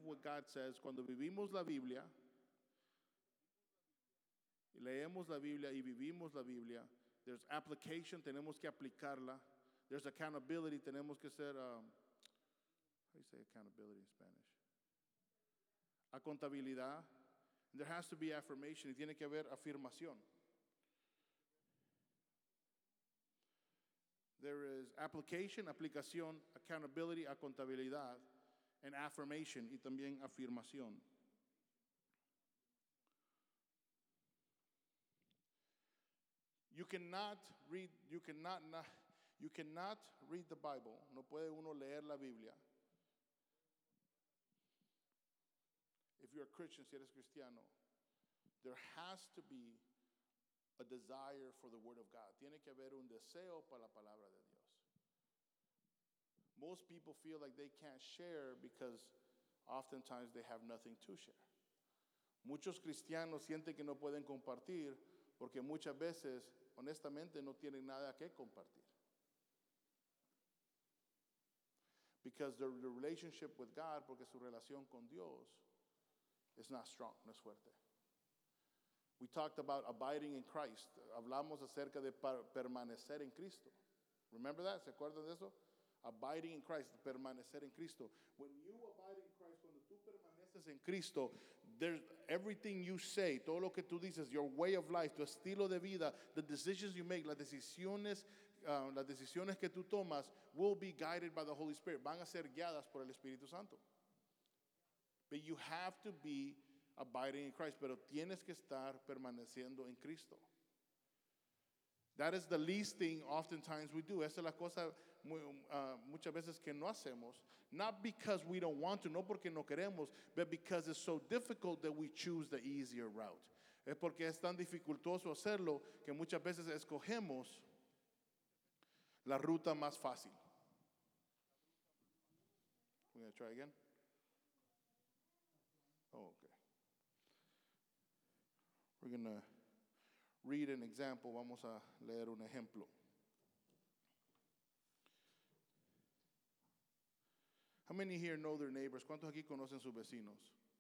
what God says, cuando vivimos la Biblia, leemos la Biblia y vivimos la Biblia, there's application, tenemos que aplicarla. There's accountability, tenemos que ser, how do you say accountability in Spanish? Acontabilidad. There has to be affirmation, y tiene que haber afirmación. There is application, aplicación, accountability, acontabilidad, and affirmation, y también afirmación. You cannot read the Bible. No puede uno leer la Biblia. If you're a Christian, si eres cristiano, there has to be a desire for the Word of God. Tiene que haber un deseo para la palabra de Dios. Most people feel like they can't share because oftentimes they have nothing to share. Muchos cristianos sienten que no pueden compartir porque muchas veces, honestamente, no tienen nada que compartir. Because the relationship with God, porque su relación con Dios is not strong, no es fuerte. We talked about abiding in Christ. Hablamos acerca de permanecer en Cristo. Remember that? ¿Se acuerdan de eso? Abiding in Christ, permanecer en Cristo. When you abide in Christ, cuando tú permaneces en Cristo, there's everything you say, todo lo que tú dices, your way of life, tu estilo de vida, the decisions you make, las decisiones que tú tomas will be guided by the Holy Spirit. Van a ser guiadas por el Espíritu Santo. But you have to be abiding in Christ, pero tienes que estar permaneciendo en Cristo. That is the least thing oftentimes we do. Esa es la cosa muchas veces que no hacemos. Not because we don't want to, no porque no queremos, but because it's so difficult that we choose the easier route. Es porque es tan dificultoso hacerlo que muchas veces escogemos la ruta más fácil. We're going to try again. Oh, okay. We're going to read an example. Vamos a leer un ejemplo. How many here know their neighbors? ¿Cuántos aquí conocen sus vecinos?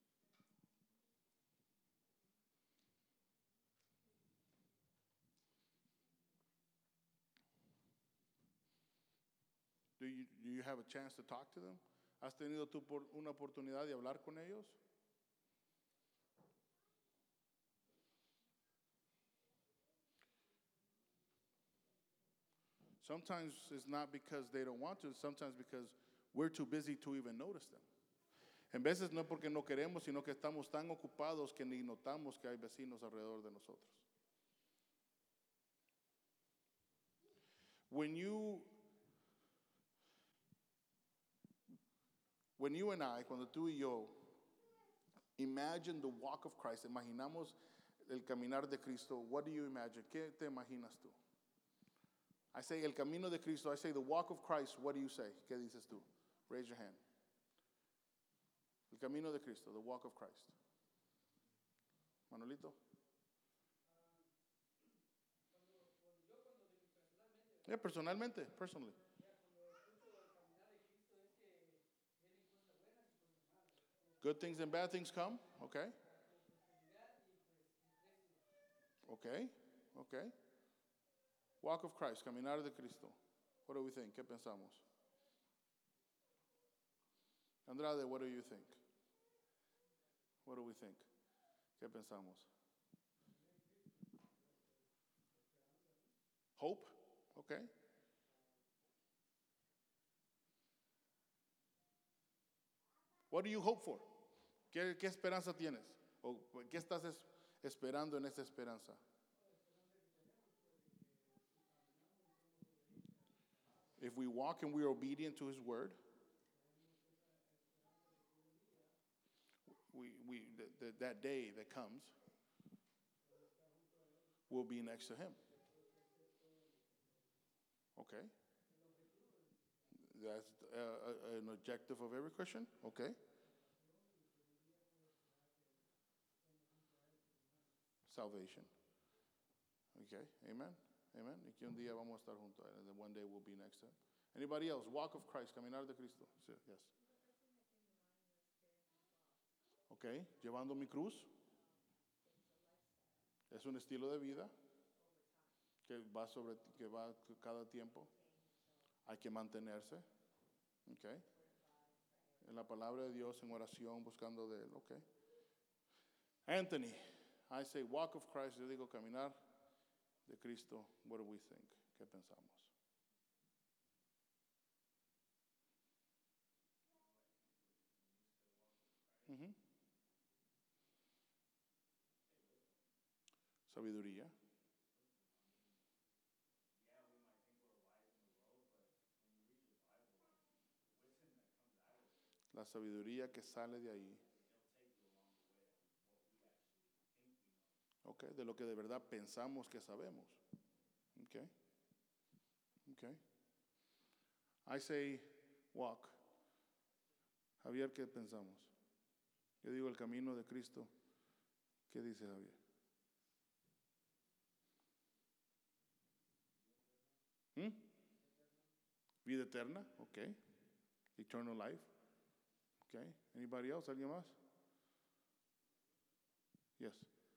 Do you have a chance to talk to them? ¿Has tenido tú una oportunidad de hablar con ellos? Sometimes it's not because they don't want to, sometimes because we're too busy to even notice them. En veces no porque no queremos, sino que estamos tan ocupados que ni notamos que hay vecinos alrededor de nosotros. When you and I, cuando tú y yo, imagine the walk of Christ, imaginamos el caminar de Cristo, what do you imagine? ¿Qué te imaginas tú? I say el camino de Cristo, I say the walk of Christ, what do you say? ¿Qué dices tú? Raise your hand. El camino de Cristo, the walk of Christ. Manolito? Yeah, personally. Good things and bad things come, okay. Okay. Walk of Christ, caminar de Cristo. What do we think? ¿Qué pensamos? Andrade, what do you think? What do we think? ¿Qué pensamos? Hope? Okay. What do you hope for? ¿Qué esperanza tienes? ¿O qué estás esperando en esa esperanza? If we walk and we are obedient to His word, that day that comes, we'll be next to Him. Okay. That's an objective of every Christian. Okay. Salvation. Okay. Amen. Y que un día vamos a estar juntos. And then one day we'll be next to Him. Anybody else? Walk of Christ. Caminar de Cristo. Yes. Ok, llevando mi cruz. Es un estilo de vida que va cada tiempo. Hay que mantenerse. Ok. En la palabra de Dios, en oración, buscando de Él. Ok. Anthony, I say walk of Christ. Yo digo caminar de Cristo. What do we think? ¿Qué pensamos? Ujú. Sabiduría. La sabiduría que sale de ahí. Okay, de lo que de verdad pensamos que sabemos. Okay. Okay. I say walk. Javier, ¿qué pensamos? Yo digo el camino de Cristo. ¿Qué dice Javier? ¿Mm? Vida eterna. Okay. Eternal life. Okay. Anybody else? ¿Alguien más? Yes.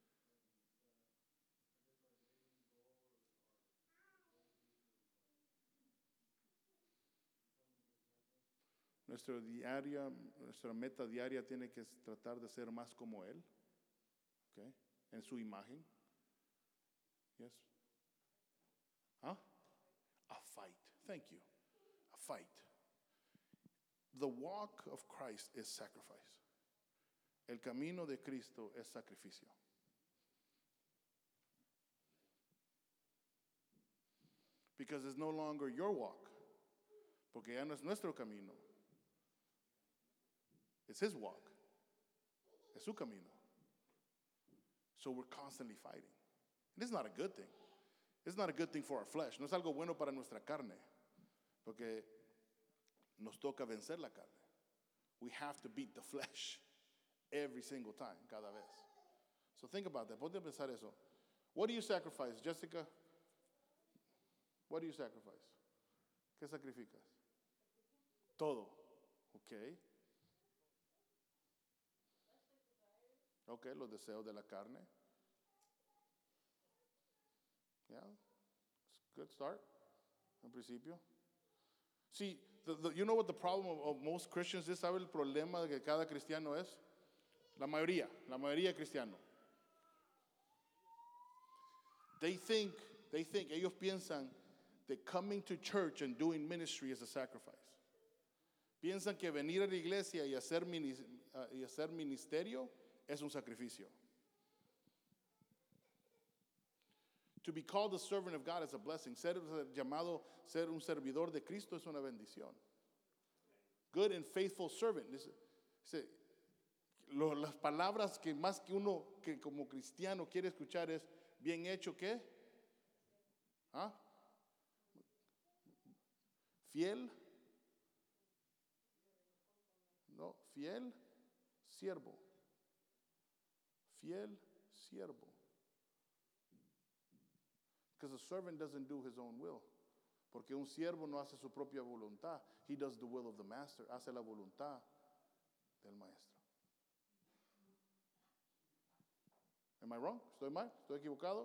Nuestra meta diaria tiene que tratar de ser más como Él, okay, en su imagen. Yes. Huh? A fight. Thank you. A fight. The walk of Christ is sacrifice. El camino de Cristo es sacrificio. Because it's no longer your walk. Porque ya no es nuestro camino. It's His walk. Es su camino. So we're constantly fighting. And it's not a good thing. It's not a good thing for our flesh. No es algo bueno para nuestra carne. Porque nos toca vencer la carne. We have to beat the flesh every single time, cada vez. So think about that. Ponte a pensar eso. What do you sacrifice, Jessica? What do you sacrifice? ¿Qué sacrificas? Todo. Okay. Okay, los deseos de la carne. Yeah, it's a good start, en principio. See, you know what the problem of most Christians is? ¿Sabe el problema de que cada cristiano es? La mayoría cristiano. They think, ellos piensan that coming to church and doing ministry is a sacrifice. Piensan que venir a la iglesia y hacer ministerio es un sacrificio. To be called a servant of God is a blessing. Ser llamado ser un servidor de Cristo es una bendición. Good and faithful servant. Las palabras que más que uno que como cristiano quiere escuchar es bien hecho, ¿qué? ¿Ah? Fiel. No, fiel siervo. Fiel siervo. Because a servant doesn't do his own will. Porque un siervo no hace su propia voluntad. He does the will of the master. Hace la voluntad del maestro. Am I wrong? ¿Estoy mal? ¿Estoy equivocado?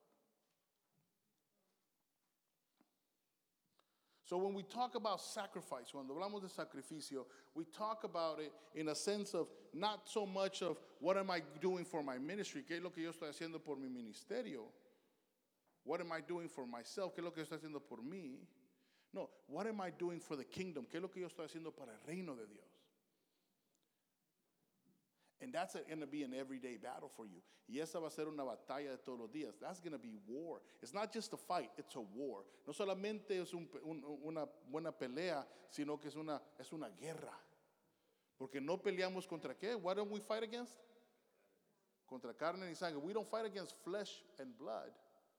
So when we talk about sacrifice, cuando hablamos de sacrificio, we talk about it in a sense of not so much of what am I doing for my ministry, qué es lo que yo estoy haciendo por mi ministerio. What am I doing for myself? ¿Qué es lo que yo estoy haciendo por mí? No, what am I doing for the kingdom? ¿Qué es lo que yo estoy haciendo para el reino de Dios? And that's going to be an everyday battle for you. Y esa va a ser una batalla de todos los días. That's going to be war. It's not just a fight, it's a war. No solamente es una buena pelea, sino que es una guerra. Porque no peleamos contra qué? What don't we fight against? Contra carne y sangre. We don't fight against flesh and blood.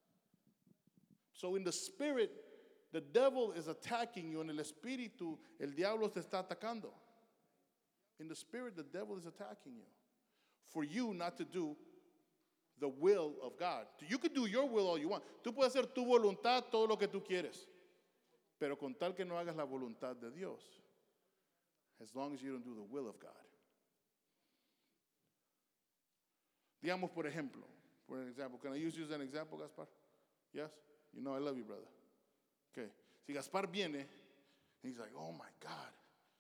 So in the spirit, the devil is attacking you. En el espíritu, el diablo te está atacando. In the spirit, the devil is attacking you. For you not to do the will of God. You can do your will all you want. Tú puedes hacer tu voluntad, todo lo que tú quieres. Pero con tal que no hagas la voluntad de Dios. As long as you don't do the will of God. Digamos, por an example. Can I use you as an example, Gaspar? Yes? You know I love you, brother. Okay. Si Gaspar viene, he's like, oh my God.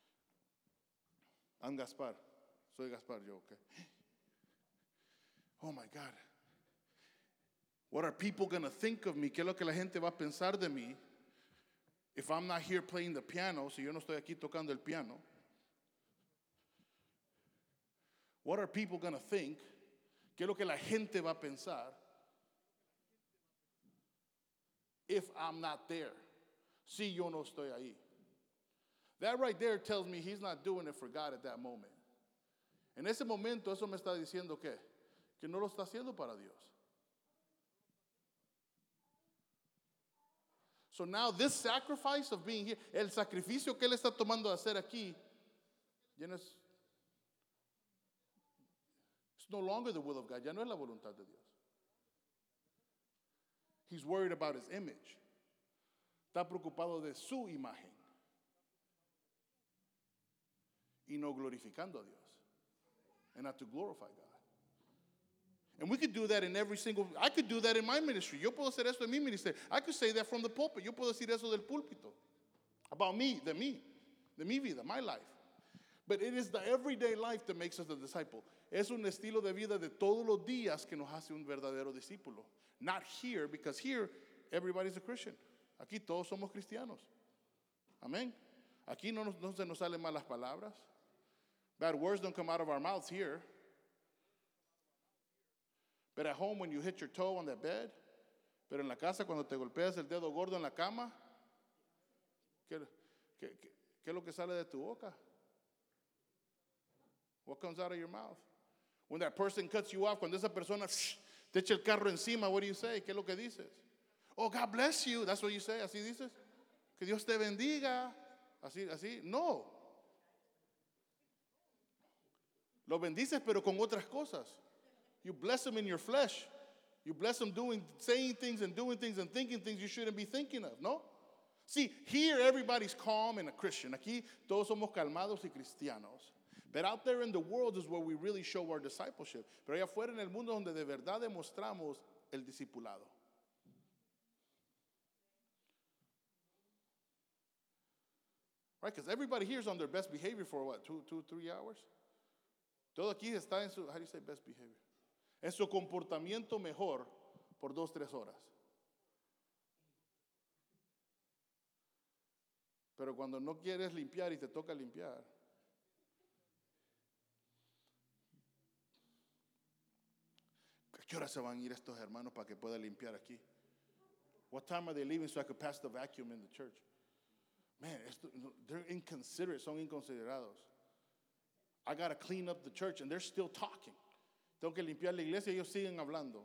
I'm Gaspar. Soy Gaspar, yo, okay. Oh my God. What are people going to think of me? ¿Qué es lo que la gente va a pensar de mí? If I'm not here playing the piano, si yo no estoy aquí tocando el piano. What are people going to think? ¿Qué es lo que la gente va a pensar? If I'm not there. Si yo no estoy ahí. That right there tells me he's not doing it for God at that moment. En ese momento, eso me está diciendo que no lo está haciendo para Dios. So now this sacrifice of being here, el sacrificio que él está tomando de hacer aquí, ya no es, it's no longer the will of God, ya no es la voluntad de Dios. He's worried about his image. Está preocupado de su imagen. Y no glorificando a Dios. And not to glorify God. And we could do that in I could do that in my ministry. Yo puedo hacer esto en mi ministerio. I could say that from the pulpit. Yo puedo decir eso del púlpito. About me, de mi vida, my life. But it is the everyday life that makes us a disciple. Es un estilo de vida de todos los días que nos hace un verdadero discípulo. Not here, because here everybody's a Christian. Aquí todos somos cristianos. Amén. Aquí no se nos salen malas palabras. Bad words don't come out of our mouths here. But at home, when you hit your toe on that bed, pero en la casa, cuando te golpeas el dedo gordo en la cama, ¿qué es lo que sale de tu boca? What comes out of your mouth? When that person cuts you off, cuando esa persona te echa el carro encima, what do you say? ¿Qué es lo que dices? Oh, God bless you. That's what you say. ¿Así dices? Que Dios te bendiga. Así. No. Lo bendices, pero con otras cosas. You bless them in your flesh. You bless them saying things and doing things and thinking things you shouldn't be thinking of, no? See, here everybody's calm and a Christian. Aquí todos somos calmados y cristianos. But out there in the world is where we really show our discipleship. Pero allá afuera en el mundo donde de verdad demostramos el discipulado. Right? Because everybody here is on their best behavior for what? 3 hours? Todo aquí está en su, how do you say best behavior? En su comportamiento mejor por 2-3 horas. Pero cuando no quieres limpiar y te toca limpiar, ¿a qué hora se van a ir estos hermanos para que pueda limpiar aquí? What time are they leaving so I could pass the vacuum in the church? Man, they're inconsiderate, son inconsiderados. I got to clean up the church and they're still talking. Tengo que limpiar la iglesia y ellos siguen hablando.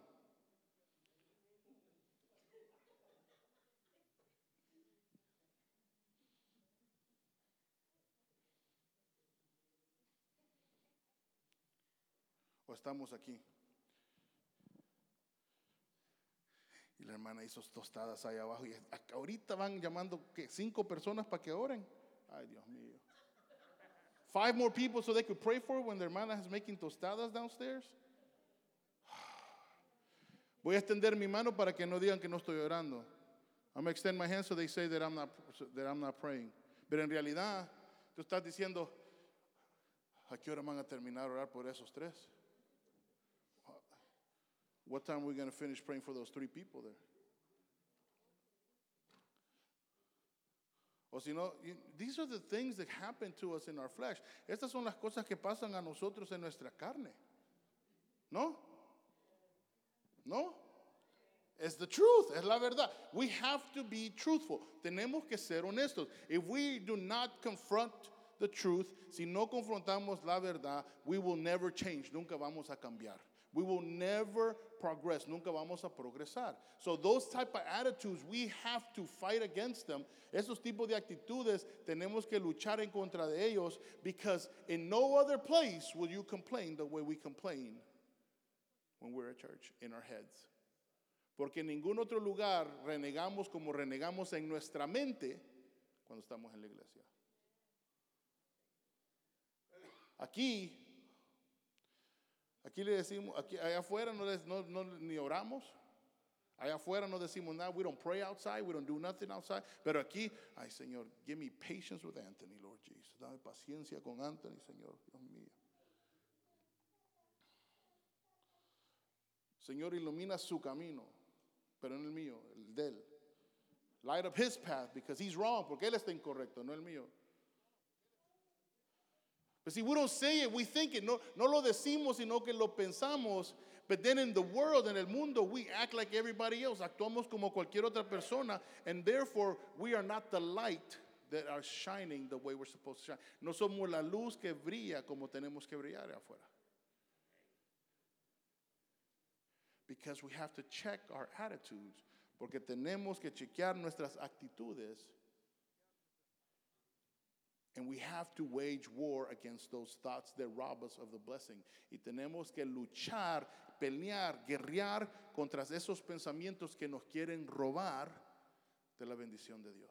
O estamos aquí. Y la hermana hizo tostadas ahí abajo. Y ahorita van llamando 5 personas para que oren. Ay, Dios mío. 5 more people so they could pray for it when their hermana is making tostadas downstairs. Voy a extender mi mano para que no digan que no estoy orando. I'm going to extend my hand so they say that I'm not praying. Pero en realidad, tú estás diciendo, ¿a qué hora van a terminar a orar por esos 3? What time are we going to finish praying for those 3 people there? O si no, these are the things that happen to us in our flesh. Estas son las cosas que pasan a nosotros en nuestra carne. ¿No? ¿No? It's the truth, es la verdad. We have to be truthful. Tenemos que ser honestos. If we do not confront the truth, si no confrontamos la verdad, we will never change. Nunca vamos a cambiar. We will never progress. Nunca vamos a progresar. So those type of attitudes, we have to fight against them. Esos tipos de actitudes, tenemos que luchar en contra de ellos, because in no other place will you complain the way we complain when we're at church, in our heads. Porque en ningún otro lugar renegamos como renegamos en nuestra mente cuando estamos en la iglesia. Aquí le decimos, aquí, allá afuera ni oramos. Allá afuera no decimos nada. We don't pray outside. We don't do nothing outside. Pero aquí, ay Señor, give me patience with Anthony, Lord Jesus. Dame paciencia con Anthony, Señor, Dios mío. Señor, ilumina su camino, pero no el mío, el de él. Light up his path because he's wrong, porque él está incorrecto, no el mío. But see, we don't say it, we think it. No lo decimos, sino que lo pensamos. But then in the world, en el mundo, we act like everybody else. Actuamos como cualquier otra persona. And therefore, we are not the light that are shining the way we're supposed to shine. No somos la luz que brilla como tenemos que brillar afuera. Because we have to check our attitudes. Porque tenemos que chequear nuestras actitudes. And we have to wage war against those thoughts that rob us of the blessing. Y tenemos que luchar, pelear, guerrear contra esos pensamientos que nos quieren robar de la bendición de Dios.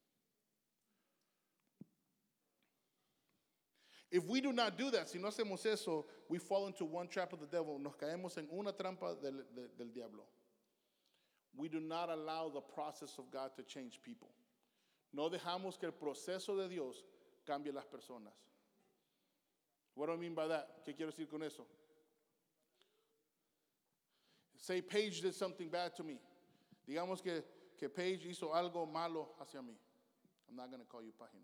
If we do not do that, si no hacemos eso, we fall into one trap of the devil. Nos caemos en una trampa del diablo. We do not allow the process of God to change people. No dejamos que el proceso de Dios cambie las personas. What do I mean by that? ¿Qué quiero decir con eso? Say Paige did something bad to me. Digamos que Paige hizo algo malo hacia mí. I'm not going to call you Página.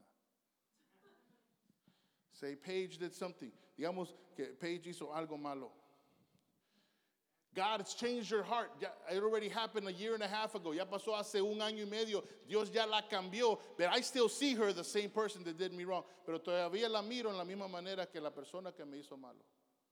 Say Paige did something. Digamos que Paige hizo algo malo. God has changed your heart. It already happened a year and a half ago. Ya pasó hace un año y medio. Dios ya la cambió. But I still see her the same person that did me wrong. Pero todavía la miro en la misma manera que la persona que me hizo malo.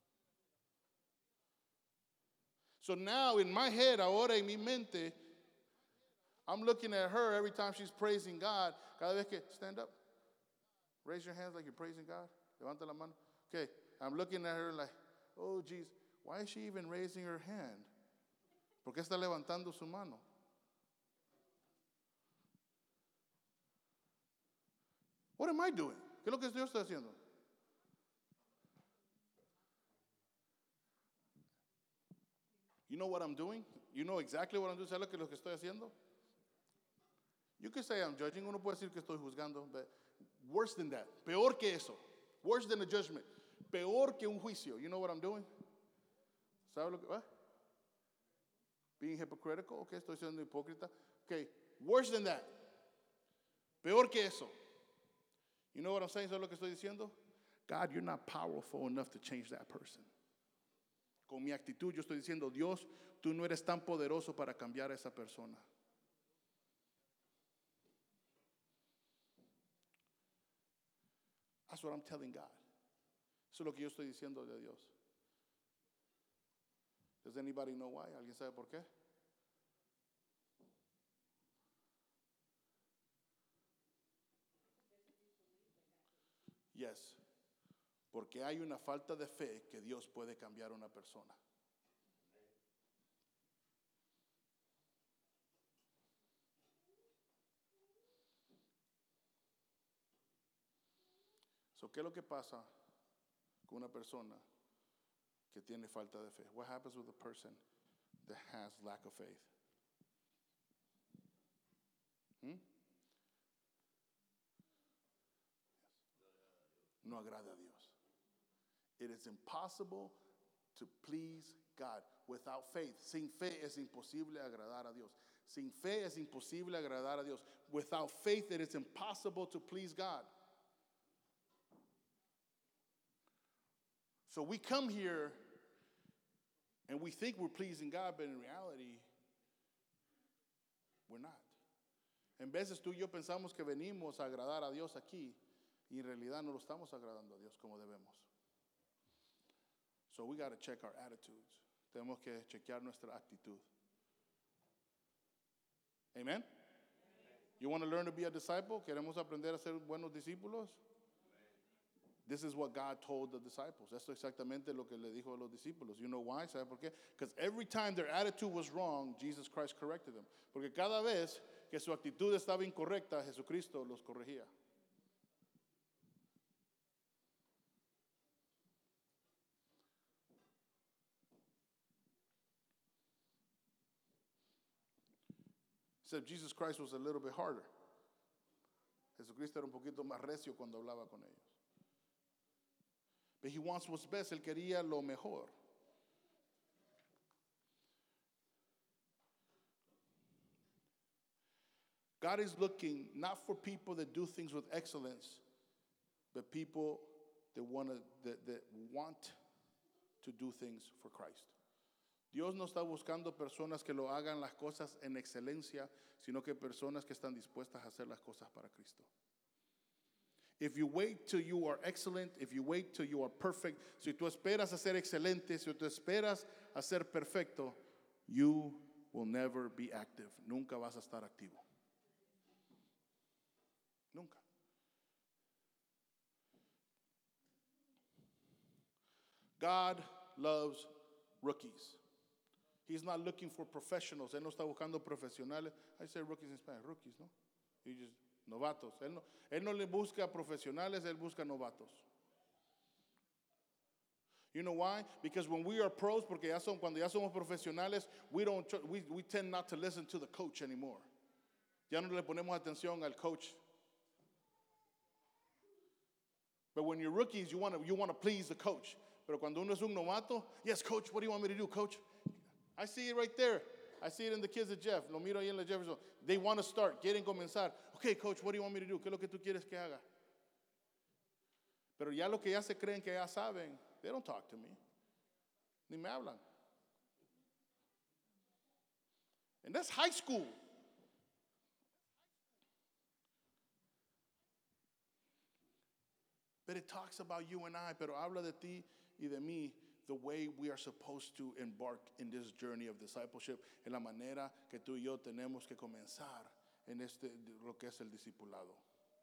So now in my head, ahora en mi mente, I'm looking at her every time she's praising God. Cada vez que, stand up. Raise your hands like you're praising God. Levanta la mano. Okay, I'm looking at her like, oh, geez. Why is she even raising her hand? ¿Por qué está levantando su mano? What am I doing? ¿Qué es lo que yo estoy haciendo? You know what I'm doing? You know exactly what I'm doing. ¿Sabes lo que estoy haciendo? You can say I'm judging. Uno puede decir que estoy juzgando. But worse than that. Peor que eso. Worse than a judgment. Peor que un juicio. You know what I'm doing? ¿Sabe lo que? What? Being hypocritical. Okay, estoy siendo hipócrita. Okay, worse than that. Peor que eso. You know what I'm saying? ¿Sabes lo que estoy diciendo? God, you're not powerful enough to change that person. Con mi actitud yo estoy diciendo, Dios, tú no eres tan poderoso para cambiar a esa persona. That's what I'm telling God. Eso es lo que yo estoy diciendo de Dios. Does anybody know why? ¿Alguien sabe por qué? Yes. Porque hay una falta de fe que Dios puede cambiar a una persona. So, ¿qué es lo que pasa con una persona que tiene falta de fe? What happens with a person that has lack of faith? No agrada a Dios. It is impossible to please God without faith. Sin fe es imposible agradar a Dios. Sin fe es imposible agradar a Dios. Without faith, it is impossible to please God. So we come here and we think we're pleasing God, but in reality, we're not. En veces tú y yo pensamos que venimos a agradar a Dios aquí y en realidad no lo estamos agradando a Dios como debemos. So we got to check our attitudes. Tenemos que chequear nuestra actitud. Amen? You want to learn to be a disciple? ¿Queremos aprender a ser buenos discípulos? This is what God told the disciples. Esto es exactamente lo que le dijo a los discípulos. You know why? ¿Sabe por qué? Because every time their attitude was wrong, Jesus Christ corrected them. Porque cada vez que su actitud estaba incorrecta, Jesucristo los corregía. Except Jesus Christ was a little bit harder. Jesucristo era un poquito más recio cuando hablaba con ellos. But he wants what's best. Él quería lo mejor. God is looking not for people that do things with excellence, but people that want to do things for Christ. Dios no está buscando personas que lo hagan las cosas en excelencia, sino que personas que están dispuestas a hacer las cosas para Cristo. If you wait till you are excellent, if you wait till you are perfect, si tú esperas a ser excelente, si tú esperas a ser perfecto, you will never be active. Nunca vas a estar activo. Nunca. God loves rookies. He's not looking for professionals. Él no está buscando profesionales. I say rookies in Spanish, rookies, ¿no? He just novatos. Él no le busca profesionales, él busca novatos. You know why? Because when we are pros, porque cuando ya somos profesionales, we tend not to listen to the coach anymore. Ya no le ponemos atención al coach. But when you're rookies, you want to please the coach. Pero cuando uno es un novato, yes, coach, what do you want me to do, coach? I see it right there. I see it in the kids at Jeff. Lo miro ahí en la Jefferson. They want to start, quieren comenzar. Okay, coach, what do you want me to do? ¿Qué es lo que tú quieres que haga? Pero ya lo que ya se creen que ya saben, they don't talk to me. Ni me hablan. And that's high school. But it talks about you and I, pero habla de ti y de mí, the way we are supposed to embark in this journey of discipleship, en la manera que tú y yo tenemos que comenzar en lo que es el discipulado.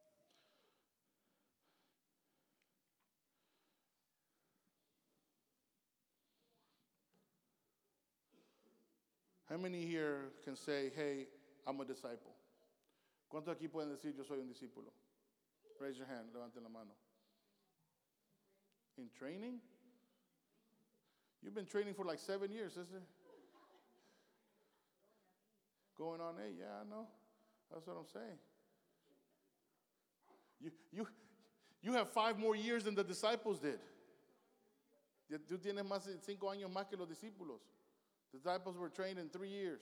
How many here can say, hey, I'm a disciple? ¿Cuántos aquí pueden decir, yo soy un discípulo? Raise your hand, levanten la mano. In training? You've been training for like 7 years, sister. Going on 8, yeah, I know. That's what I'm saying. You have 5 more years than the disciples did. Tú tienes más de 5 años más que los discípulos. The disciples were trained in 3 years.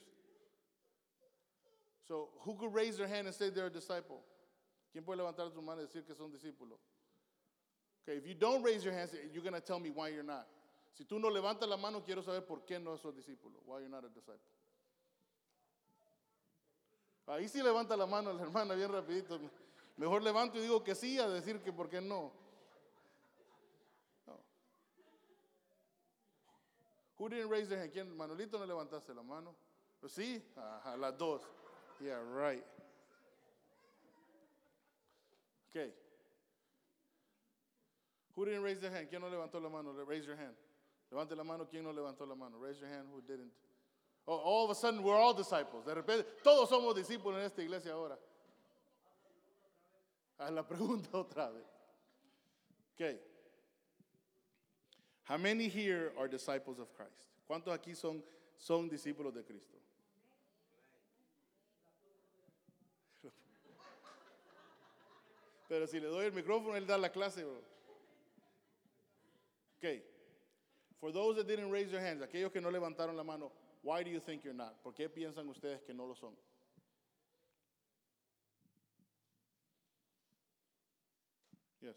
So who could raise their hand and say they're a disciple? ¿Quién puede levantar su mano y decir que son discípulos? Okay, if you don't raise your hands, you're going to tell me why you're not. Si tú no levantas la mano, quiero saber por qué no sos discípulo. Why you're not a disciple. Ahí sí levanta la mano la hermana bien rapidito. Mejor levanto y digo que sí a decir que por qué no. No. Who didn't raise their hand? ¿Quién? Manolito, no levantaste la mano. Pues sí, ajá, las dos. Yeah, right. Okay. Who didn't raise their hand? ¿Quién no levantó la mano? Raise your hand. Levante la mano. ¿Quién no levantó la mano? Raise your hand. Who didn't? Oh, all of a sudden, we're all disciples. De repente, todos somos discípulos en esta iglesia ahora. Haz la pregunta otra vez. Okay. How many here are disciples of Christ? ¿Cuántos aquí son discípulos de Cristo? Pero si le doy el micrófono, él da la clase, bro. Okay. For those that didn't raise their hands, aquellos que no levantaron la mano, why do you think you're not? ¿Por qué piensan ustedes que no lo son? Yes.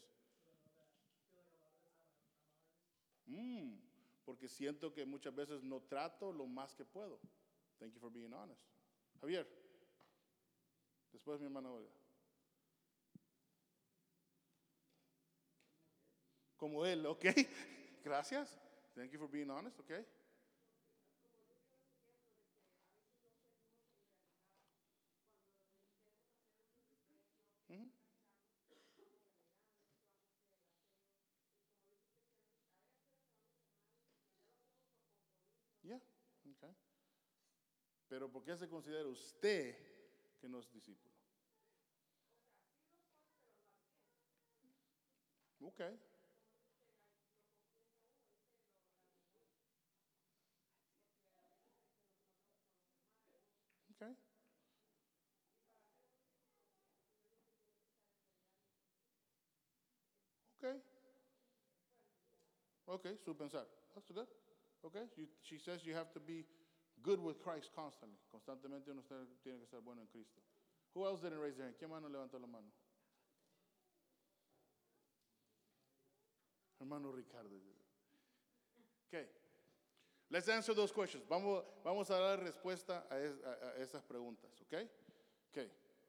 Porque siento que muchas veces no trato lo más que puedo. Thank you for being honest. Javier. Después mi hermana Olga. Como él, ¿ok? Gracias. Thank you for being honest, ¿ok? Mm-hmm. Yeah, okay. Pero ¿por qué se considera usted que no es discípulo? Okay. Okay. Okay, su pensar. That's good. Okay, she says you have to be good with Christ constantly. Constantemente uno tiene que estar bueno en Cristo. Who else didn't raise their hand? ¿Quién mano levantó la mano? Hermano Ricardo. Okay. Let's answer those questions. Vamos a dar respuesta a esas preguntas, okay? Okay.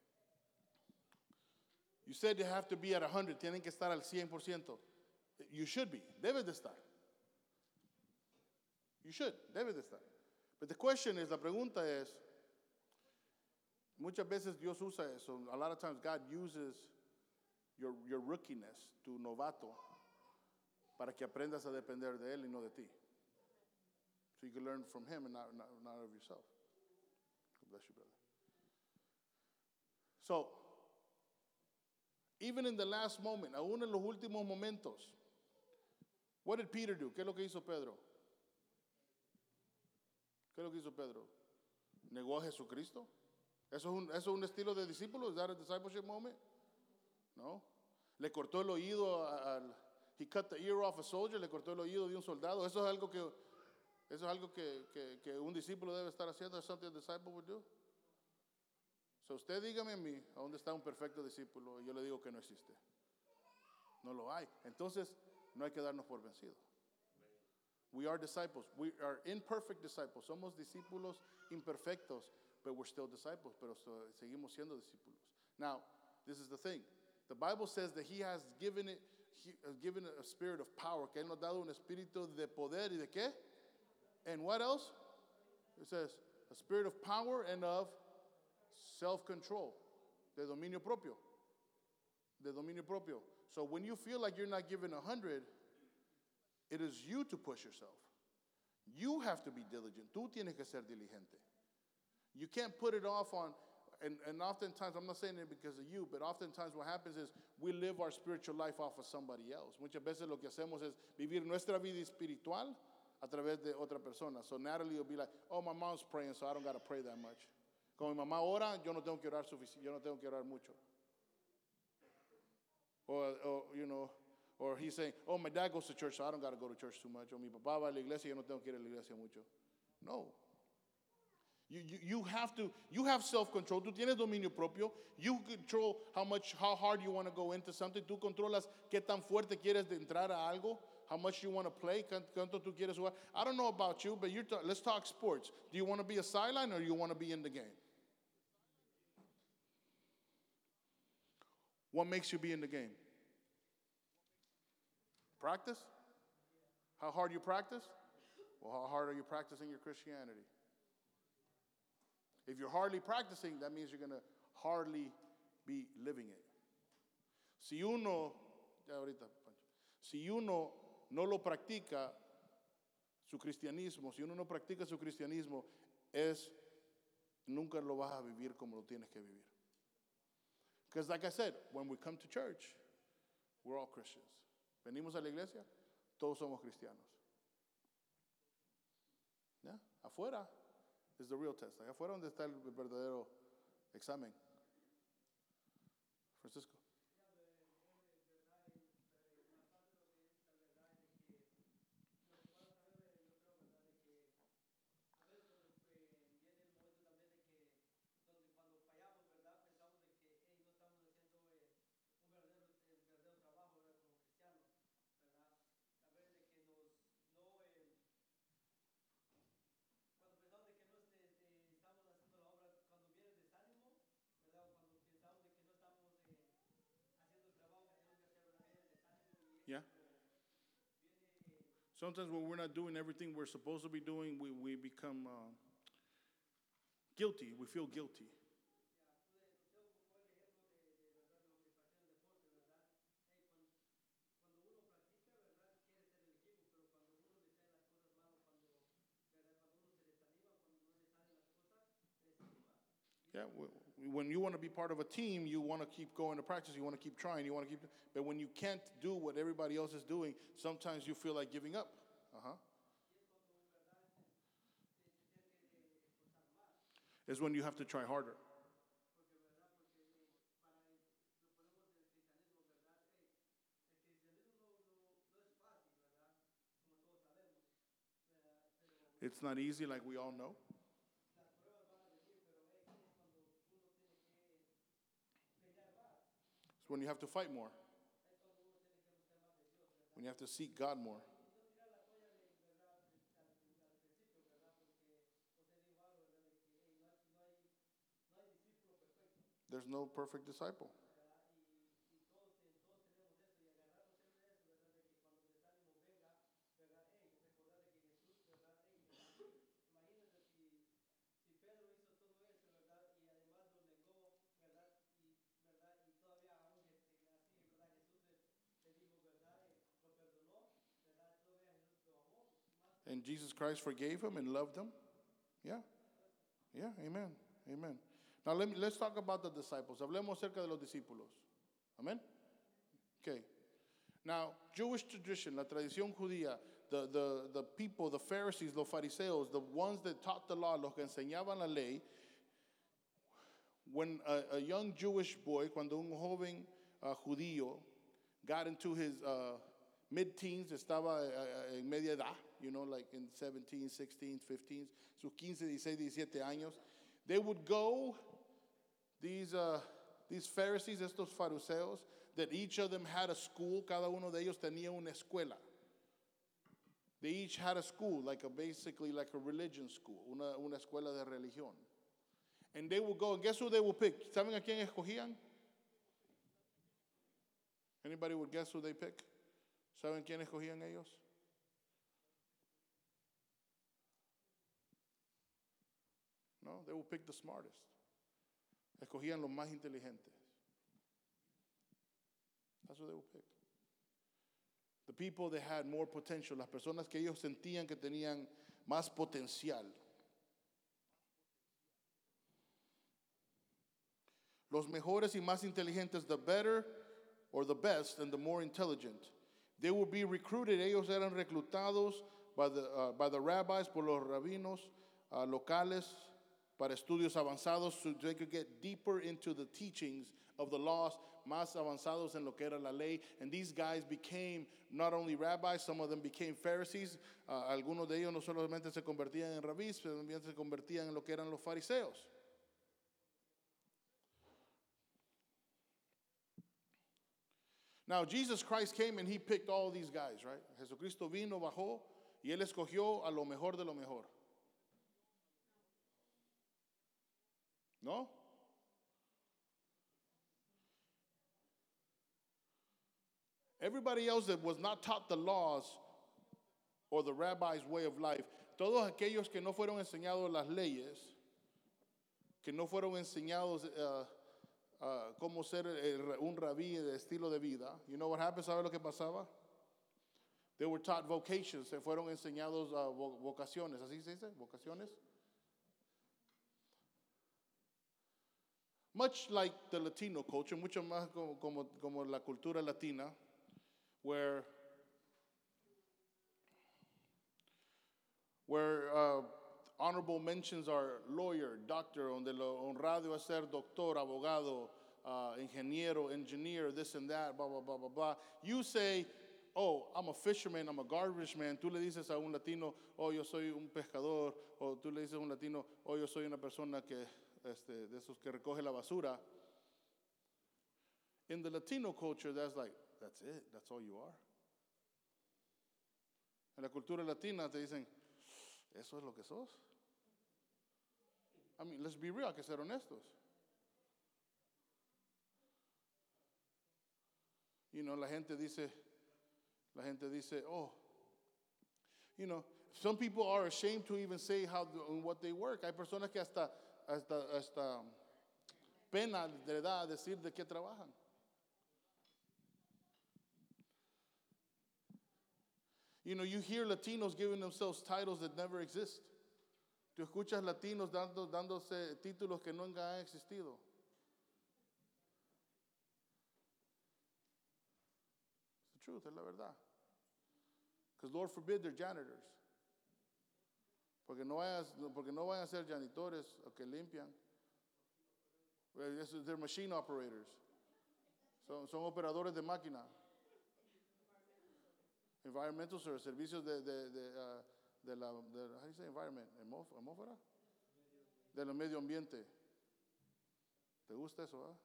You said you have to be at 100. Tienen que estar al 100%. You should be. Debes de estar. You should. Debes de estar. But the question is, la pregunta es, muchas veces Dios usa eso. A lot of times God uses your rookiness, tu novato, para que aprendas a depender de Él y no de ti. So you can learn from Him and not of yourself. God bless you, brother. So, even in the last moment, aún en los últimos momentos, what did Peter do? ¿Qué es lo que hizo Pedro? ¿Qué es lo que hizo Pedro? ¿Negó a Jesucristo? ¿Eso es un estilo de discípulo? ¿Is that a discipleship moment? No. Le cortó el oído he cut the ear off a soldier, le cortó el oído de un soldado. Eso es algo que un discípulo debe estar haciendo. That's something a disciple would do. So usted dígame a mí, ¿a dónde está un perfecto discípulo? Y yo le digo que no existe. No lo hay. Entonces, no hay que darnos por vencidos. We are disciples. We are imperfect disciples. Somos discípulos imperfectos, but we're still disciples. Pero seguimos siendo discípulos. Now, this is the thing. The Bible says that He has given a spirit of power. Que Él nos ha dado un espíritu de poder y de qué? And what else? It says a spirit of power and of self-control. De dominio propio. De dominio propio. So when you feel like you're not giving 100, it is you to push yourself. You have to be diligent. Tú tienes que ser diligente. You can't put it off on, and oftentimes, I'm not saying it because of you, but oftentimes what happens is we live our spiritual life off of somebody else. Muchas veces lo que hacemos es vivir nuestra vida espiritual a través de otra persona. So Natalie will be like, oh, my mom's praying, so I don't got to pray that much. Como mi mamá ora, yo no tengo que orar suficiente, yo no tengo que orar mucho. Or he's saying, oh, my dad goes to church, so I don't got to go to church too much. O mi papá va a la iglesia, yo no tengo que ir a la iglesia mucho. No. You have self-control. Tú tienes dominio propio. You control how hard you want to go into something. Tú controlas qué tan fuerte quieres de entrar a algo. How much you want to play. Cuánto tú quieres jugar. I don't know about you, but let's talk sports. Do you want to be a sideline or do you want to be in the game? What makes you be in the game? Practice? How hard you practice? Well, how hard are you practicing your Christianity? If you're hardly practicing, that means you're going to hardly be living it. Si uno no lo practica, su cristianismo, si uno no practica su cristianismo, nunca lo vas a vivir como lo tienes que vivir. Because like I said, when we come to church, we're all Christians. Venimos a la iglesia, todos somos cristianos. ¿Ya? Afuera is the real test. Allá afuera donde está el verdadero examen. Francisco. Yeah. Sometimes when we're not doing everything we're supposed to be doing, we become guilty. We feel guilty. Yeah, when you want to be part of a team, you want to keep going to practice, you want to keep trying, but when you can't do what everybody else is doing, sometimes you feel like giving up. It's when you have to try harder. It's not easy, like we all know. It's when you have to fight more. When you have to seek God more. There's no perfect disciple. And Jesus Christ forgave him and loved him. Yeah. Yeah, amen. Amen. Now let's talk about the disciples. Hablemos acerca de los discípulos. Amen. Okay. Now, Jewish tradition, la tradición judía, the people, the Pharisees, los fariseos, the ones that taught the law, los que enseñaban la ley, when a young Jewish boy, cuando un joven judío got into his mid-teens, estaba en media edad, you know, like in 17, 16, 15, sus 15, 16, 17 años, they would go, these Pharisees, estos fariseos, that each of them had a school, cada uno de ellos tenía una escuela. They each had a school, basically like a religion school, una escuela de religión. And they would go, and guess who they would pick? ¿Saben a quién escogían? Anybody would guess who they pick? ¿Saben quién escogían ellos? No, they would pick the smartest. Escogían los más inteligentes. That's what they would pick. The people that had more potential, las personas que ellos sentían que tenían más potencial. Los mejores y más inteligentes, the better or the best and the more intelligent. They would be recruited, ellos eran reclutados by the rabbis, por los rabinos locales, para estudios avanzados, so they could get deeper into the teachings of the laws, más avanzados en lo que era la ley. And these guys became not only rabbis, some of them became Pharisees. Algunos de ellos no solamente se convertían en rabís, pero también se convertían en lo que eran los fariseos. Now, Jesus Christ came and he picked all these guys, right? Jesucristo vino, bajó, y él escogió a lo mejor de lo mejor. ¿No? Everybody else that was not taught the laws or the rabbi's way of life, todos aquellos que no fueron enseñados las leyes, que no fueron enseñados cómo ser un rabí de estilo de vida, you know what happened? ¿Sabe lo que pasaba? They were taught vocations, se fueron enseñados vocaciones, ¿así se dice? Vocaciones. Much like the Latino culture, mucho más como la cultura latina, where honorable mentions are lawyer, doctor, donde lo honrado es ser doctor, abogado, ingeniero, engineer, this and that, blah, blah, blah, blah, blah. You say, oh, I'm a fisherman, I'm a garbage man. Tú le dices a un latino, oh, yo soy un pescador. O tú le dices a un latino, oh, yo soy una persona que, de esos que recoge la basura. In the Latino culture, that's it, that's all you are. En la cultura latina te dicen, eso es lo que sos. I mean, let's be real, hay que ser honestos. You know, la gente dice, oh, you know, some people are ashamed to even say what they work. Hay personas que hasta pena le da decir de qué trabajan. You know, you hear Latinos giving themselves titles that never exist. Tú escuchas latinos dándose títulos que nunca han existido. It's the truth, es la verdad. Because Lord forbid they're janitors. Porque no vayan a ser janitores o que limpian. They're machine operators. Son operadores de máquina. Environmental service, servicios how do you say environment? ¿Atmósfera? Del medio ambiente. ¿Te gusta eso, ah?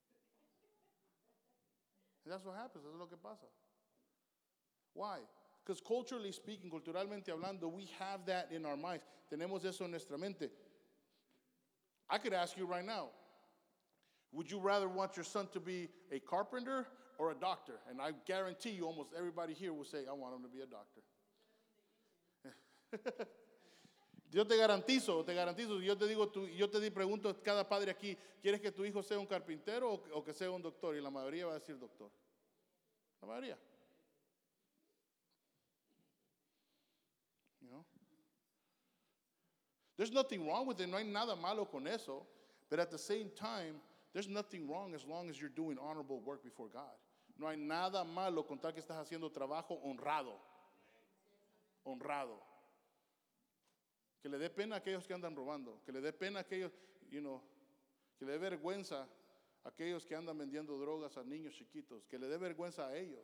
And that's what happens. Eso es lo que pasa. Why? Because culturally speaking, culturalmente hablando, we have that in our minds. Tenemos eso en nuestra mente. I could ask you right now, would you rather want your son to be a carpenter or a doctor? And I guarantee you almost everybody here will say, I want him to be a doctor. Yo te garantizo, yo te digo, pregunto a cada padre aquí, ¿quieres que tu hijo sea un carpintero o que sea un doctor? Y la mayoría va a decir doctor. La mayoría. You know? There's nothing wrong with it. No hay nada malo con eso. But at the same time, there's nothing wrong as long as you're doing honorable work before God. No hay nada malo con tal que estás haciendo trabajo honrado. Honrado. Que le dé pena a aquellos que andan robando. Que le dé pena a aquellos, que le dé vergüenza a aquellos que andan vendiendo drogas a niños chiquitos. Que le dé vergüenza a ellos.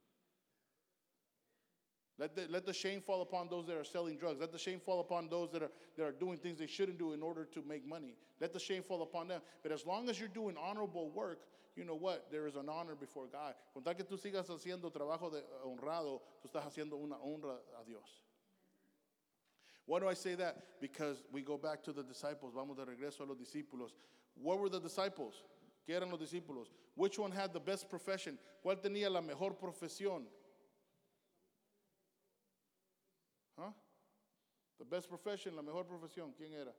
Let the shame fall upon those that are selling drugs. Let the shame fall upon those that are doing things they shouldn't do in order to make money. Let the shame fall upon them. But as long as you're doing honorable work, you know what? There is an honor before God. Con tal que tú sigas haciendo trabajo honrado, tú estás haciendo una honra a Dios. Why do I say that? Because we go back to the disciples. Vamos de regreso a los discípulos. What were the disciples? ¿Qué eran los discípulos? Which one had the best profession? ¿Cuál tenía la mejor profesión? Huh? The best profession, la mejor profesión, ¿quién era?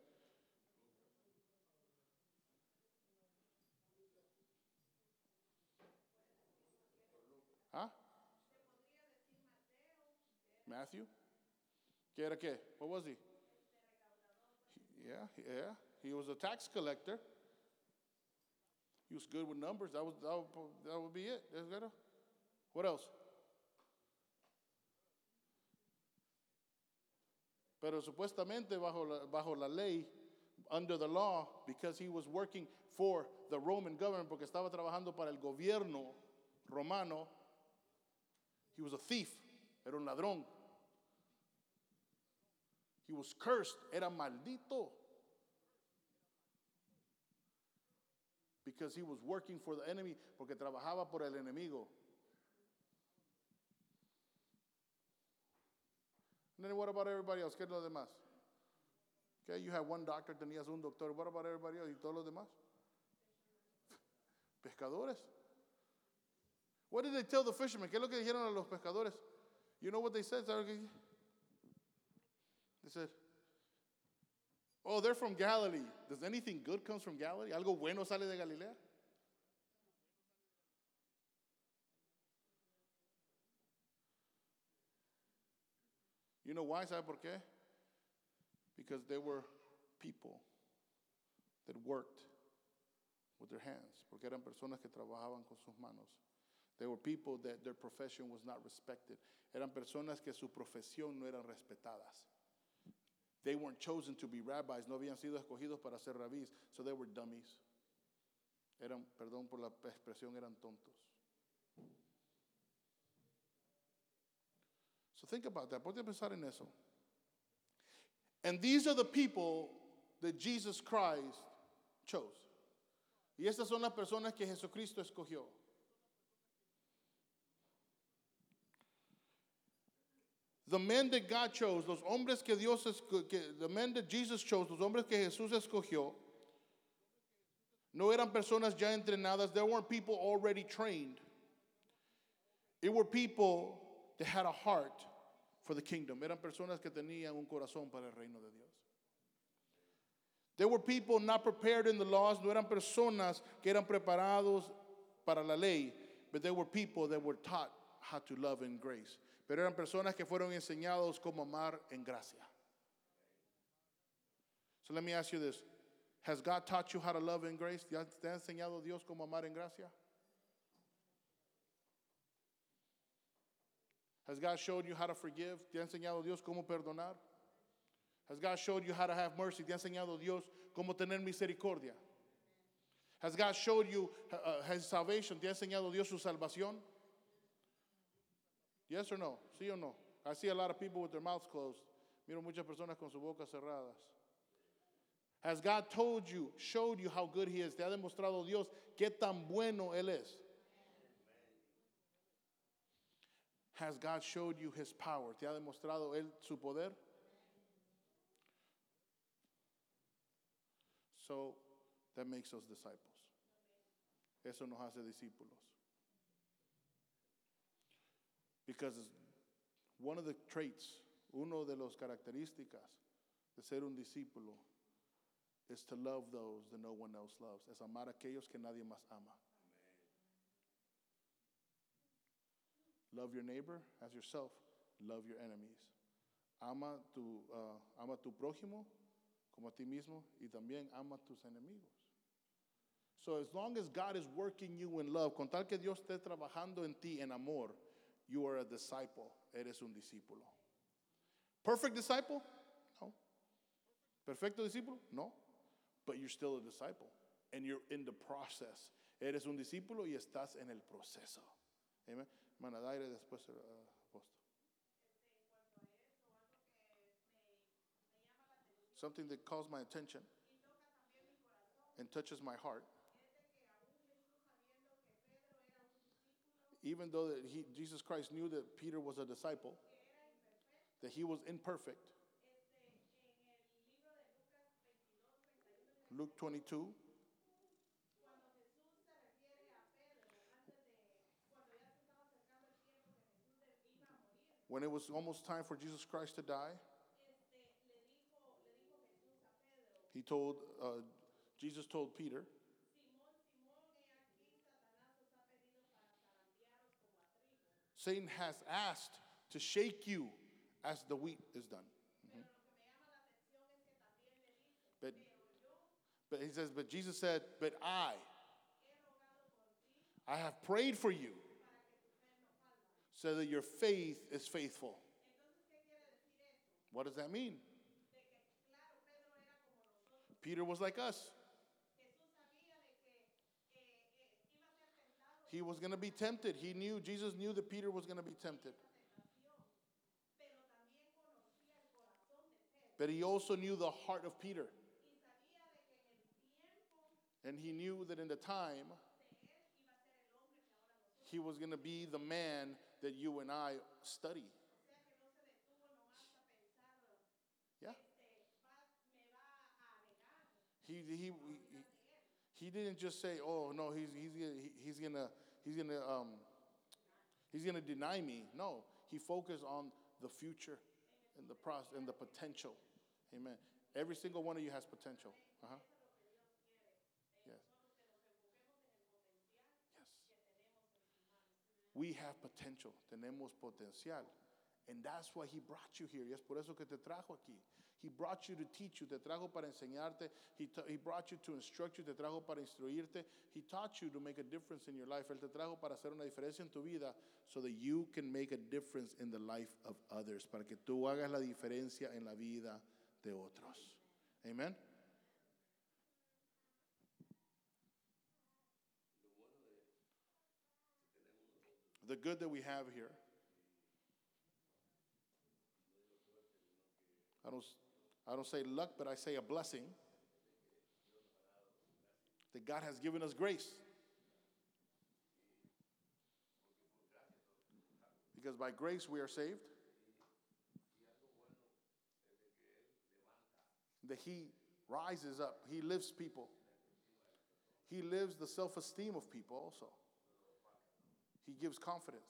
Huh? Matthew? ¿Qué era qué? What was he? Yeah. He was a tax collector. He was good with numbers. That would be it. What else? Pero supuestamente bajo la ley, under the law, because he was working for the Roman government, porque estaba trabajando para el gobierno romano, he was a thief, era un ladrón. He was cursed, era maldito. Because he was working for the enemy, porque trabajaba por el enemigo. And then what about everybody else? ¿Qué es lo demás? Okay, you have one doctor, tenías un doctor. What about everybody else? ¿Y todos los demás? Pescadores. What did they tell the fishermen? ¿Qué es lo que dijeron a los pescadores? You know what they said? They said, oh, they're from Galilee. Does anything good come from Galilee? ¿Algo bueno sale de Galilea? You know why? ¿Sabe por qué? Because they were people that worked with their hands. Porque eran personas que trabajaban con sus manos. They were people that their profession was not respected. Eran personas que su profesión no eran respetadas. They weren't chosen to be rabbis. No habían sido escogidos para ser rabís. So they were dummies. Perdón por la expresión, eran tontos. So think about that. Ponte a pensar en eso. And these are the people that Jesus Christ chose. Y estas son las personas que Jesucristo escogió. The men that God chose, los hombres que the men that Jesus chose, los hombres que Jesús escogió, no eran personas ya entrenadas. There weren't people already trained. It were people that had a heart for the kingdom. Eran personas que tenían un corazón para el reino de Dios. There were people not prepared in the laws. No eran personas que eran preparados para la ley, but there were people that were taught how to love in grace. Pero eran personas que fueron enseñados cómo amar en gracia. So let me ask you this. Has God taught you how to love in grace? ¿Te ha enseñado Dios cómo amar en gracia? Has God showed you how to forgive? ¿Te ha enseñado Dios cómo perdonar? Has God showed you how to have mercy? ¿Te ha enseñado Dios cómo tener misericordia? Has God showed you His salvation? ¿Te ha enseñado Dios su salvación? Yes or no? Sí o no? I see a lot of people with their mouths closed. Miro muchas personas con su boca cerradas. Has God told you, showed you how good He is? Te ha demostrado Dios qué tan bueno Él es. Has God showed you His power? ¿Te ha demostrado Él su poder? So that makes us disciples. Eso nos hace discípulos. Because one of the traits, uno de las características de ser un discípulo is to love those that no one else loves. Es amar a aquellos que nadie más ama. Love your neighbor as yourself. Love your enemies. Ama tu prójimo como a ti mismo y también ama a tus enemigos. So as long as God is working you in love, con tal que Dios esté trabajando en ti en amor, you are a disciple. Eres un discípulo. Perfect disciple? No. Perfecto discípulo? No. But you're still a disciple. And you're in the process. Eres un discípulo y estás en el proceso. Amen. Hermana Daire, después apóstol. Something that calls my attention and touches my heart. Even though that Jesus Christ knew that Peter was a disciple, that he was imperfect. Luke 22. When it was almost time for Jesus Christ to die, Jesus told Peter, Satan has asked to shake you as the wheat is done. Mm-hmm. But he says, but Jesus said, but I have prayed for you so that your faith is faithful. What does that mean? Peter was like us. He was going to be tempted. Jesus knew that Peter was going to be tempted. But he also knew the heart of Peter. And he knew that in the time, he was going to be the man that you and I study. Yeah. He didn't just say, "Oh no, he's gonna deny me." No, he focused on the future and the process and the potential. Amen. Every single one of you has potential. Uh-huh. Yes. We have potential. Tenemos potencial. And that's why he brought you here. Y es por eso que te trajo aquí. He brought you to teach you. Te trajo para enseñarte. He brought you to instruct you. Te trajo para instruirte. He taught you to make a difference in your life. Él te trajo para hacer una diferencia en tu vida so that you can make a difference in the life of others. Para que tú hagas la diferencia en la vida de otros. Amen. The good that we have here. I don't say luck, but I say a blessing. That God has given us grace. Because by grace we are saved. That He rises up. He lifts people. He lives the self-esteem of people also. He gives confidence.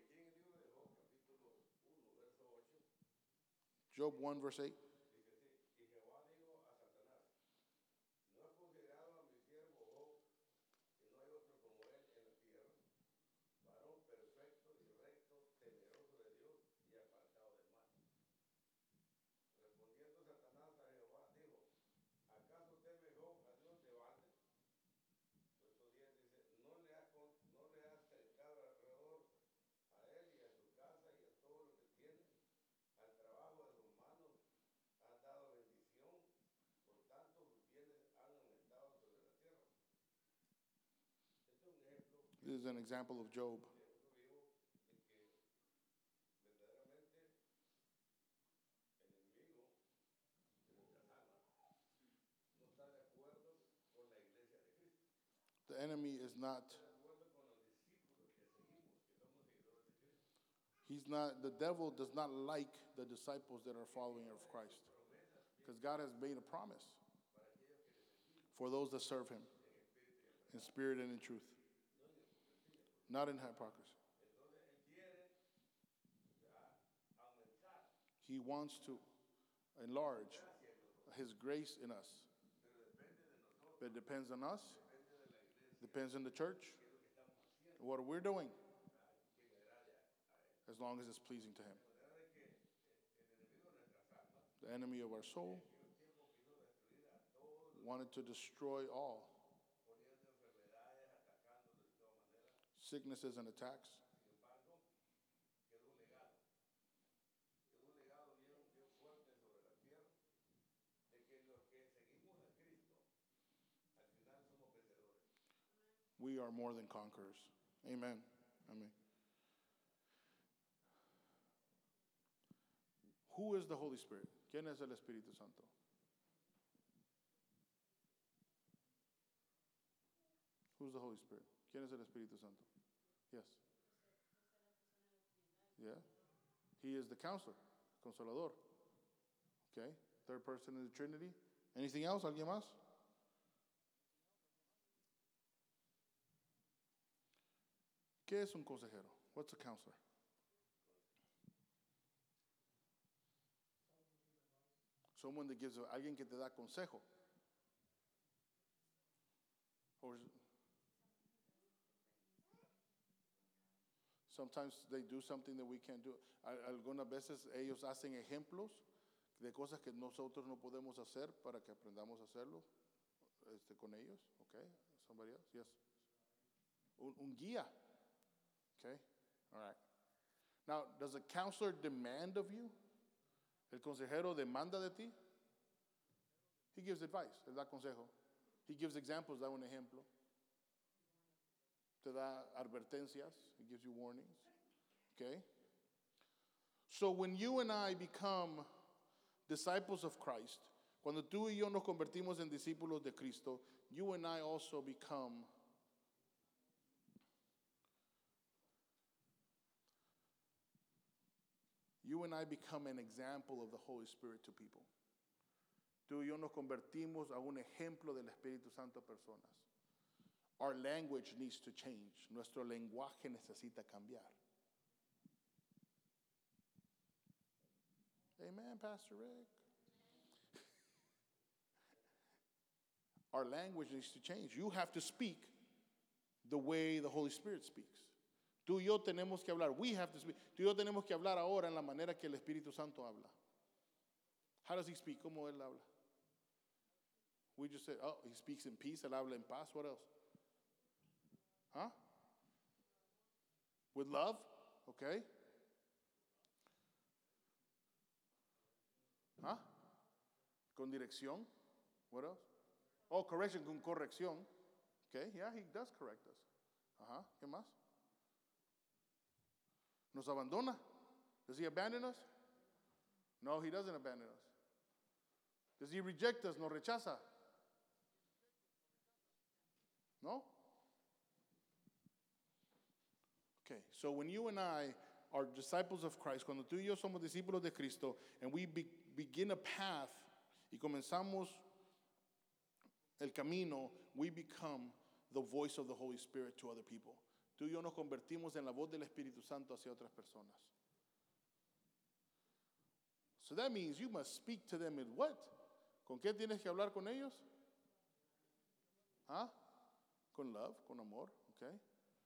Job 1 verse 8. This is an example of Job. The enemy is not, the devil does not like the disciples that are following of Christ. Because God has made a promise for those that serve him in spirit and in truth, not in hypocrisy. He wants to enlarge his grace in us. But it depends on us, depends on the church, what we're doing, as long as it's pleasing to him. The enemy of our soul wanted to destroy all sicknesses and attacks. We are more than conquerors. Amen. Amen. Who is the Holy Spirit? ¿Quién es el Espíritu Santo? Who's the Holy Spirit? ¿Quién es el Espíritu Santo? Yes. Yeah. He is the counselor, consolador. Okay. Third person in the Trinity. Anything else? ¿Alguien más? ¿Qué es un consejero? What's a counselor? Someone that gives, alguien que te da consejo. Or sometimes they do something that we can't do. Algunas veces ellos hacen ejemplos de cosas que nosotros no podemos hacer para que aprendamos a hacerlo con ellos. Okay. Somebody else? Yes. Un guía. Okay. All right. Now, does a counselor demand of you? ¿El consejero demanda de ti? He gives advice, él da consejo. He gives examples, da un ejemplo. Te da advertencias, he gives you warnings. Okay? So when you and I become disciples of Christ, cuando tú y yo nos convertimos en discípulos de Cristo, you and I also become an example of the Holy Spirit to people. Tú y yo nos convertimos a un ejemplo del Espíritu Santo a personas. Our language needs to change. Nuestro lenguaje necesita cambiar. Amen, Pastor Rick. Our language needs to change. You have to speak the way the Holy Spirit speaks. Tú y yo tenemos que hablar. We have to speak. Tú y yo tenemos que hablar ahora en la manera que el Espíritu Santo habla. How does he speak? ¿Cómo él habla? We just say, oh, he speaks in peace. Él habla en paz. What else? Huh? With love? Okay. Huh? Con dirección. What else? Oh, correction, con corrección. Okay, yeah, he does correct us. Ajá, ¿qué más? Nos abandona. Does he abandon us? No, he doesn't abandon us. Does he reject us? Nos rechaza. No? Okay, so when you and I are disciples of Christ, cuando tú y yo somos discípulos de Cristo, and we begin a path, y comenzamos el camino, we become the voice of the Holy Spirit to other people. Tú y yo nos convertimos en la voz del Espíritu Santo hacia otras personas. So that means you must speak to them in what? ¿Con qué tienes que hablar con ellos? ¿Ah? Con love, con amor, okay?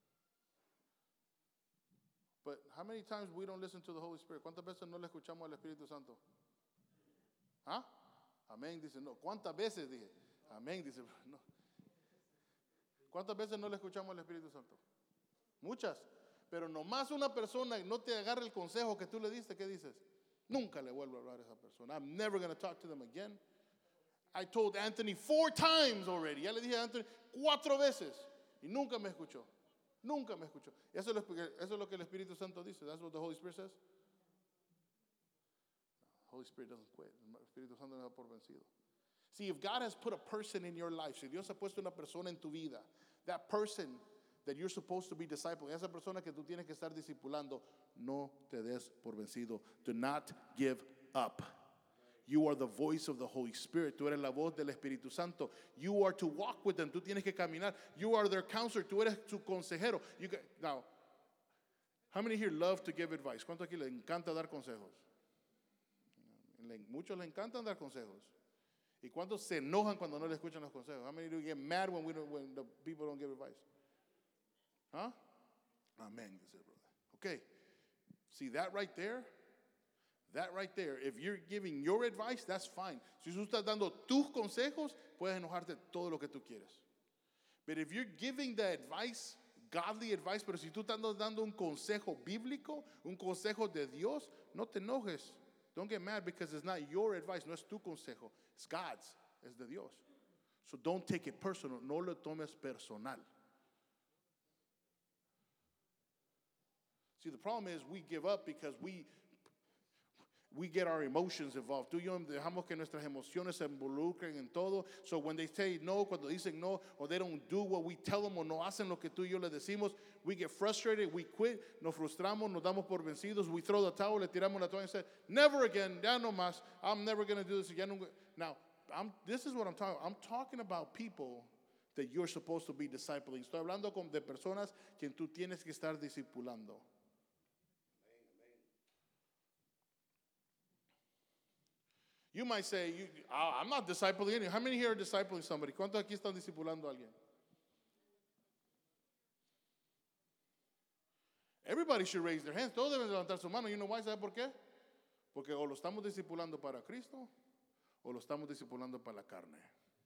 But how many times we don't listen to the Holy Spirit? ¿Cuántas veces no le escuchamos al Espíritu Santo? ¿Ah? Amén, dice, no. ¿Cuántas veces? Dije. Amén, dice, no. ¿Cuántas veces no le escuchamos al Espíritu Santo? Muchas. Pero nomás una persona no te agarra el consejo que tú le diste, ¿qué dices? Nunca le vuelvo a hablar a esa persona. I'm never going to talk to them again. I told Anthony 4 times already. Ya le dije a Anthony 4 veces. Y nunca me escuchó. Nunca me escuchó. Eso es lo que el Espíritu Santo dice. That's what the Holy Spirit says. The Holy Spirit doesn't quit. El Espíritu Santo no da por vencido. See, if God has put a person in your life, si Dios ha puesto una persona en tu vida that person that you're supposed to be discipling, esa persona que tú tienes que estar discipulando, no te des por vencido. Do not give up. You are the voice of the Holy Spirit. Tú eres la voz del Espíritu Santo. You are to walk with them. Tú tienes que caminar. You are their counselor. Tú eres su consejero. Now, how many here love to give advice? ¿Cuánto aquí le encanta dar consejos? Muchos le encantan dar consejos. ¿Y cuántos se enojan cuando no le escuchan los consejos? How many do get mad when the people don't give advice? Huh? Amen. Okay. See that right there? That right there. If you're giving your advice, that's fine. Si tú estás dando tus consejos, puedes enojarte todo lo que tú quieres. But if you're giving the advice, godly advice, pero si tú estás dando un consejo bíblico, un consejo de Dios, no te enojes. Don't get mad because it's not your advice, no es tu consejo. It's God's, es de Dios. So don't take it personal. No lo tomes personal. See, the problem is we give up because we get our emotions involved. Tú y yo dejamos que nuestras emociones se involucren en todo. So when they say no, cuando dicen no, or they don't do what we tell them, o no hacen lo que tú y yo le decimos, we get frustrated, we quit, nos frustramos, nos damos por vencidos, we throw the towel, le tiramos la toalla and say, never again, ya no más, I'm never going to do this again. Now, this is what I'm talking about. I'm talking about people that you're supposed to be discipling. Estoy hablando de personas que tú tienes que estar discipulando. You might say, I'm not discipling anyone. How many here are discipling somebody? ¿Cuántos aquí están discipulando a alguien? Everybody should raise their hands. Todos deben levantar su mano. You know why? ¿Sabe por qué? Porque o lo estamos discipulando para Cristo o lo estamos discipulando para la carne.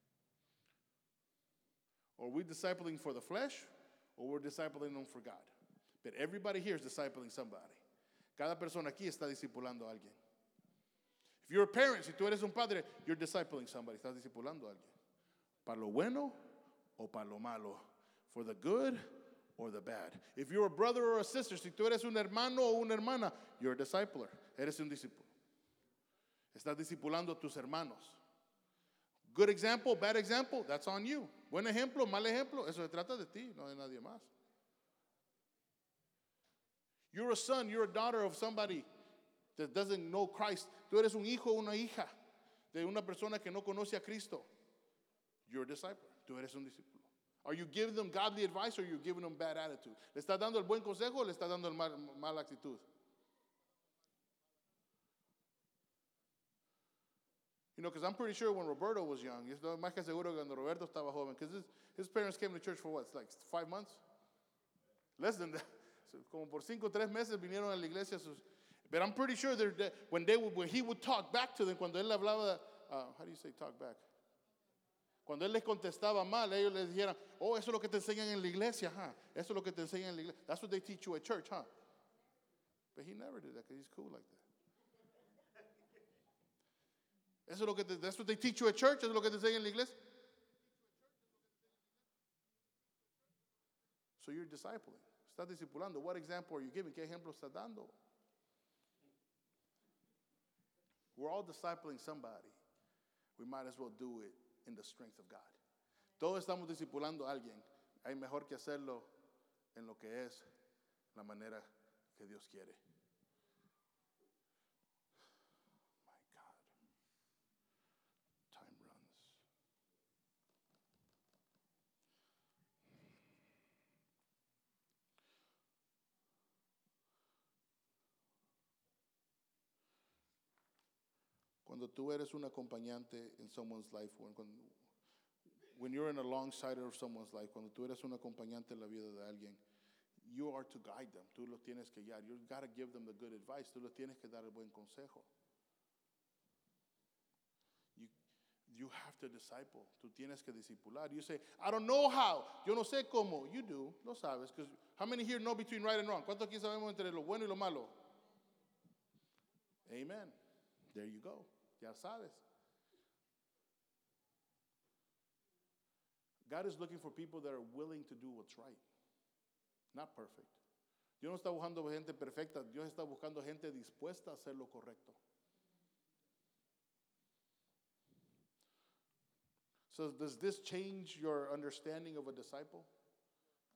Or we're discipling for the flesh or we're discipling them for God. But everybody here is discipling somebody. Cada persona aquí está discipulando a alguien. If you're a parent, si tú eres un padre, you're discipling somebody. Estás discipulando a alguien. Para lo bueno o para lo malo. For the good or the bad. If you're a brother or a sister, si tú eres un hermano o una hermana, you're a discipler. Eres un discípulo. Estás discipulando a tus hermanos. Good example, bad example, that's on you. Buen ejemplo, mal ejemplo, eso se trata de ti, no de nadie más. You're a son, you're a daughter of somebody that doesn't know Christ. Tú eres un hijo o una hija de una persona que no conoce a Cristo. You're a disciple. Tú eres un discípulo. Are you giving them godly advice or are you giving them bad attitude? ¿Le estás dando el buen consejo o le estás dando el mala actitud? You know, because I'm pretty sure when Roberto was young, estoy más que seguro que cuando Roberto estaba joven, because his parents came to church for what, like 5 months? Less than that. So, como por 5 o 3 meses vinieron a la iglesia. But I'm pretty sure that when he would talk back to them, cuando él hablaba, how do you say talk back? Cuando él les contestaba mal, ellos les dijeran, oh, eso es lo que te enseñan en la iglesia, huh? Eso es lo que te enseñan en la iglesia. That's what they teach you at church, huh? But he never did that because he's cool like that. Eso es lo que that's what they teach you at church, eso es lo que te enseñan en la iglesia. So you're discipling. Estás discipulando. What example are you giving? ¿Qué ejemplo estás dando? We're all discipling somebody. We might as well do it in the strength of God. Todos estamos discipulando a alguien. Hay mejor que hacerlo en lo que es la manera que Dios quiere. My God. Time runs. Cuando tú eres un acompañante in someone's life, when you're in alongside of someone's life, cuando tú eres un acompañante en la vida de alguien, you are to guide them. Tú los tienes que guiar. You've got to give them the good advice. Tú los tienes que dar el buen consejo. You have to disciple. Tú tienes que discipular. You say, I don't know how. Yo no sé cómo. You do. Lo sabes. Because how many here know between right and wrong? ¿Cuántos aquí sabemos entre lo bueno y lo malo? Amen. There you go. Ya sabes. God is looking for people that are willing to do what's right. Not perfect. Dios no está buscando gente perfecta. Dios está buscando gente dispuesta a hacer lo correcto. So does this change your understanding of a disciple?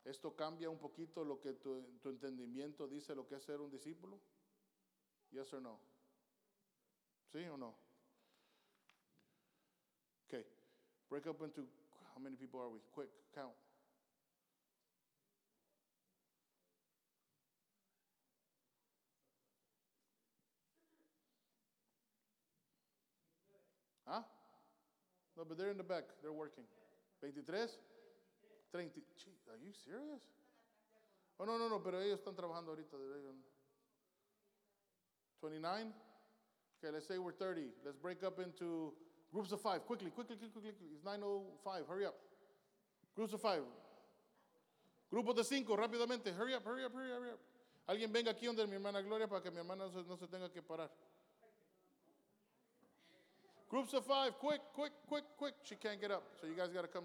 ¿Esto cambia un poquito lo que tu entendimiento dice lo que es ser un discípulo? Yes or no? ¿Sí o no? Okay. Break up into, how many people are we? Quick, count. Huh? No, but they're in the back. They're working. 23? 30. Gee, are you serious? Oh, no, pero ellos están trabajando ahorita. 29? Okay, let's say we're 30. Let's break up into groups of 5. Quickly. It's 9:05. Hurry up. Groups of 5. Grupos de 5, rápidamente. Hurry up. Alguien venga aquí donde mi hermana Gloria para que mi hermana no se tenga que parar. Groups of 5, quick. She can't get up, so you guys got to come